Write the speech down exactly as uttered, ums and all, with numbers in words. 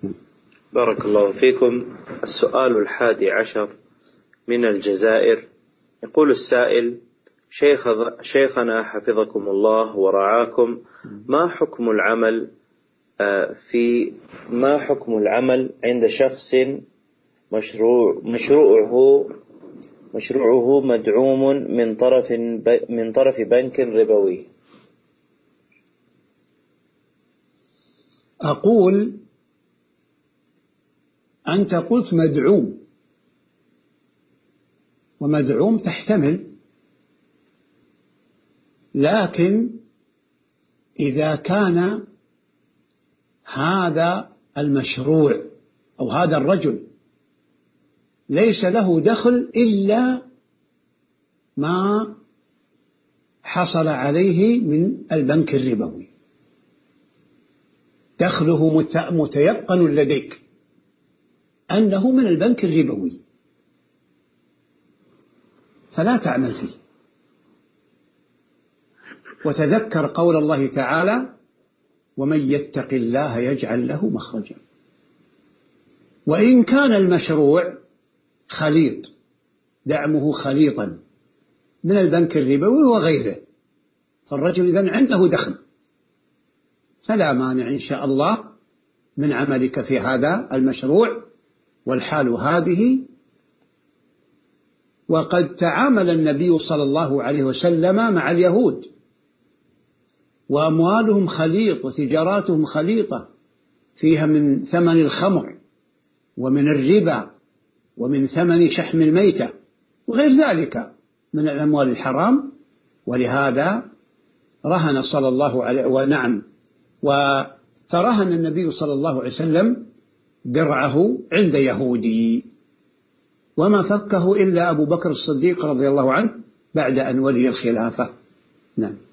بارك الله فيكم. السؤال الحادي عشر من الجزائر. يقول السائل: شيخ شيخنا حفظكم الله ورعاكم، ما حكم العمل في ما حكم العمل عند شخص مشروع مشروعه مشروعه مدعوم من طرف من طرف بنك ربوي؟ أقول أنت قلت مدعوم، ومدعوم تحتمل، لكن إذا كان هذا المشروع أو هذا الرجل ليس له دخل إلا ما حصل عليه من البنك الربوي، دخله متيقن لديك أنه من البنك الربوي، فلا تعمل فيه. وتذكر قول الله تعالى: ومن يتق الله يجعل له مخرجا. وإن كان المشروع خليط، دعمه خليطا من البنك الربوي وغيره، فالرجل إذن عنده دخل، فلا مانع إن شاء الله من عملك في هذا المشروع، والحال هذه. وقد تعامل النبي صلى الله عليه وسلم مع اليهود، وأموالهم خليط وتجاراتهم خليطة، فيها من ثمن الخمر ومن الربا ومن ثمن شحم الميتة وغير ذلك من الأموال الحرام. ولهذا رهن صلى الله عليه ونعم فرهن النبي صلى الله عليه وسلم درعه عند يهودي، وما فكه إلا أبو بكر الصديق رضي الله عنه بعد أن ولي الخلافة. نعم.